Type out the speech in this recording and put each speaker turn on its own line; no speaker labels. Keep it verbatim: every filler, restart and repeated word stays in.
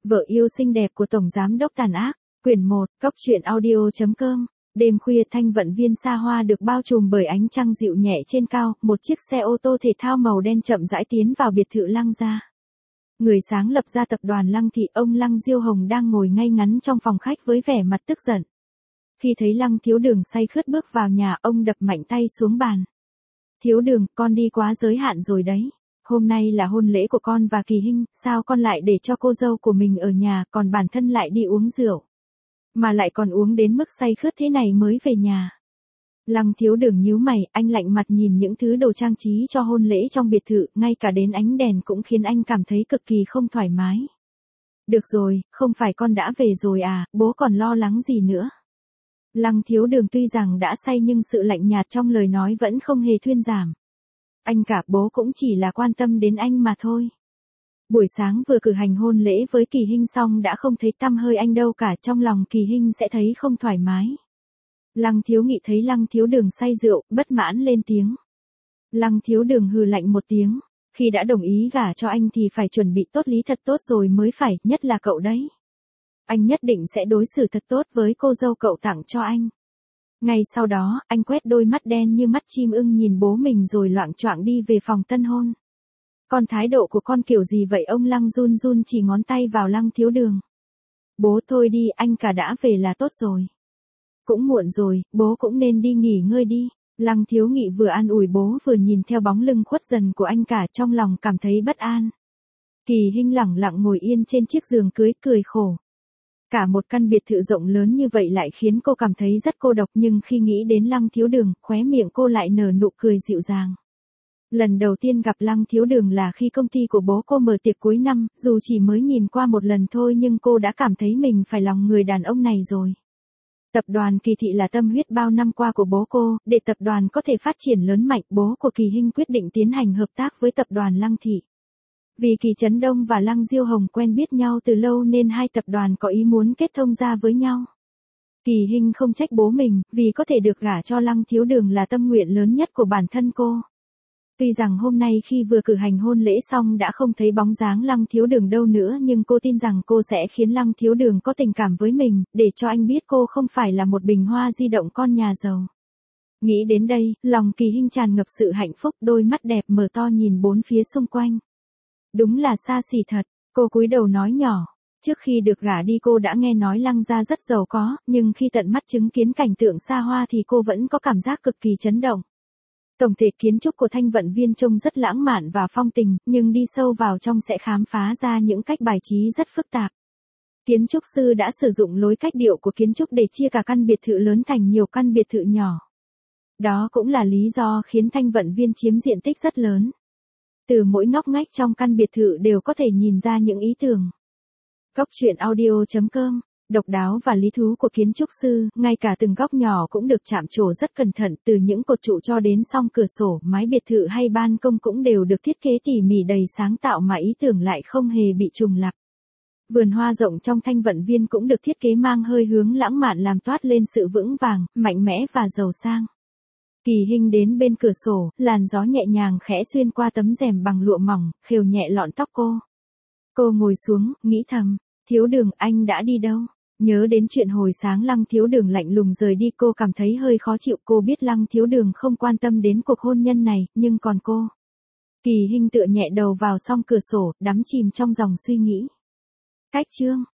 Vợ yêu xinh đẹp của Tổng Giám đốc tàn ác, quyển một, Cốc truyện audio.com. Đêm khuya thanh vận viên xa hoa được bao trùm bởi ánh trăng dịu nhẹ trên cao, một chiếc xe ô tô thể thao màu đen chậm rãi tiến vào biệt thự Lăng gia. Người sáng lập ra tập đoàn Lăng thị, ông Lăng Diêu Hồng đang ngồi ngay ngắn trong phòng khách với vẻ mặt tức giận. Khi thấy Lăng Thiếu Đường say khướt bước vào nhà, ông đập mạnh tay xuống bàn. Thiếu Đường, con đi quá giới hạn rồi đấy. Hôm nay là hôn lễ của con và Kỳ Hinh, sao con lại để cho cô dâu của mình ở nhà, còn bản thân lại đi uống rượu. Mà lại còn uống đến mức say khướt thế này mới về nhà. Lăng Thiếu Đường nhíu mày, anh lạnh mặt nhìn những thứ đồ trang trí cho hôn lễ trong biệt thự, ngay cả đến ánh đèn cũng khiến anh cảm thấy cực kỳ không thoải mái. Được rồi, không phải con đã về rồi à, bố còn lo lắng gì nữa. Lăng Thiếu Đường tuy rằng đã say nhưng sự lạnh nhạt trong lời nói vẫn không hề thuyên giảm. Anh cả, bố cũng chỉ là quan tâm đến anh mà thôi. Buổi sáng vừa cử hành hôn lễ với Kỳ Hinh xong đã không thấy tăm hơi anh đâu cả, trong lòng Kỳ Hinh sẽ thấy không thoải mái. Lăng Thiếu Nghị thấy Lăng Thiếu Đường say rượu, bất mãn lên tiếng. Lăng Thiếu Đường hừ lạnh một tiếng, khi đã đồng ý gả cho anh thì phải chuẩn bị tốt lý thật tốt rồi mới phải, nhất là cậu đấy. Anh nhất định sẽ đối xử thật tốt với cô dâu cậu tặng cho anh. Ngay sau đó, anh quét đôi mắt đen như mắt chim ưng nhìn bố mình rồi loạng choạng đi về phòng tân hôn. Con thái độ của con kiểu gì vậy? Ông Lăng run run chỉ ngón tay vào Lăng Thiếu Đường. Bố thôi đi, anh cả đã về là tốt rồi. Cũng muộn rồi, bố cũng nên đi nghỉ ngơi đi. Lăng Thiếu Nghị vừa an ủi bố vừa nhìn theo bóng lưng khuất dần của anh cả, trong lòng cảm thấy bất an. Kỳ Hinh lẳng lặng ngồi yên trên chiếc giường cưới cười khổ. Cả một căn biệt thự rộng lớn như vậy lại khiến cô cảm thấy rất cô độc, nhưng khi nghĩ đến Lăng Thiếu Đường, khóe miệng cô lại nở nụ cười dịu dàng. Lần đầu tiên gặp Lăng Thiếu Đường là khi công ty của bố cô mở tiệc cuối năm, dù chỉ mới nhìn qua một lần thôi nhưng cô đã cảm thấy mình phải lòng người đàn ông này rồi. Tập đoàn Kỳ Thị là tâm huyết bao năm qua của bố cô, để tập đoàn có thể phát triển lớn mạnh, bố của Kỳ Hinh quyết định tiến hành hợp tác với tập đoàn Lăng Thị. Vì Kỳ Chấn Đông và Lăng Diêu Hồng quen biết nhau từ lâu nên hai tập đoàn có ý muốn kết thông ra với nhau. Kỳ Hinh không trách bố mình, vì có thể được gả cho Lăng Thiếu Đường là tâm nguyện lớn nhất của bản thân cô. Tuy rằng hôm nay khi vừa cử hành hôn lễ xong đã không thấy bóng dáng Lăng Thiếu Đường đâu nữa, nhưng cô tin rằng cô sẽ khiến Lăng Thiếu Đường có tình cảm với mình, để cho anh biết cô không phải là một bình hoa di động con nhà giàu. Nghĩ đến đây, lòng Kỳ Hinh tràn ngập sự hạnh phúc, đôi mắt đẹp mở to nhìn bốn phía xung quanh. Đúng là xa xỉ thật, cô cúi đầu nói nhỏ. Trước khi được gả đi cô đã nghe nói Lăng gia rất giàu có, nhưng khi tận mắt chứng kiến cảnh tượng xa hoa thì cô vẫn có cảm giác cực kỳ chấn động. Tổng thể kiến trúc của Thanh Vận Viên trông rất lãng mạn và phong tình, nhưng đi sâu vào trong sẽ khám phá ra những cách bài trí rất phức tạp. Kiến trúc sư đã sử dụng lối cách điệu của kiến trúc để chia cả căn biệt thự lớn thành nhiều căn biệt thự nhỏ. Đó cũng là lý do khiến Thanh Vận Viên chiếm diện tích rất lớn. Từ mỗi ngóc ngách trong căn biệt thự đều có thể nhìn ra những ý tưởng. Cốc truyện audio.com. Độc đáo và lý thú của kiến trúc sư, ngay cả từng góc nhỏ cũng được chạm trổ rất cẩn thận, từ những cột trụ cho đến song cửa sổ, mái biệt thự hay ban công cũng đều được thiết kế tỉ mỉ đầy sáng tạo mà ý tưởng lại không hề bị trùng lặp. Vườn hoa rộng trong Thanh Vận Viên cũng được thiết kế mang hơi hướng lãng mạn làm toát lên sự vững vàng, mạnh mẽ và giàu sang. Kỳ Hinh đến bên cửa sổ, làn gió nhẹ nhàng khẽ xuyên qua tấm rèm bằng lụa mỏng, khều nhẹ lọn tóc cô. Cô ngồi xuống, nghĩ thầm, Thiếu Đường, anh đã đi đâu? Nhớ đến chuyện hồi sáng Lăng Thiếu Đường lạnh lùng rời đi, cô cảm thấy hơi khó chịu. Cô biết Lăng Thiếu Đường không quan tâm đến cuộc hôn nhân này, nhưng còn cô. Kỳ Hinh tựa nhẹ đầu vào song cửa sổ, đắm chìm trong dòng suy nghĩ. Cách chương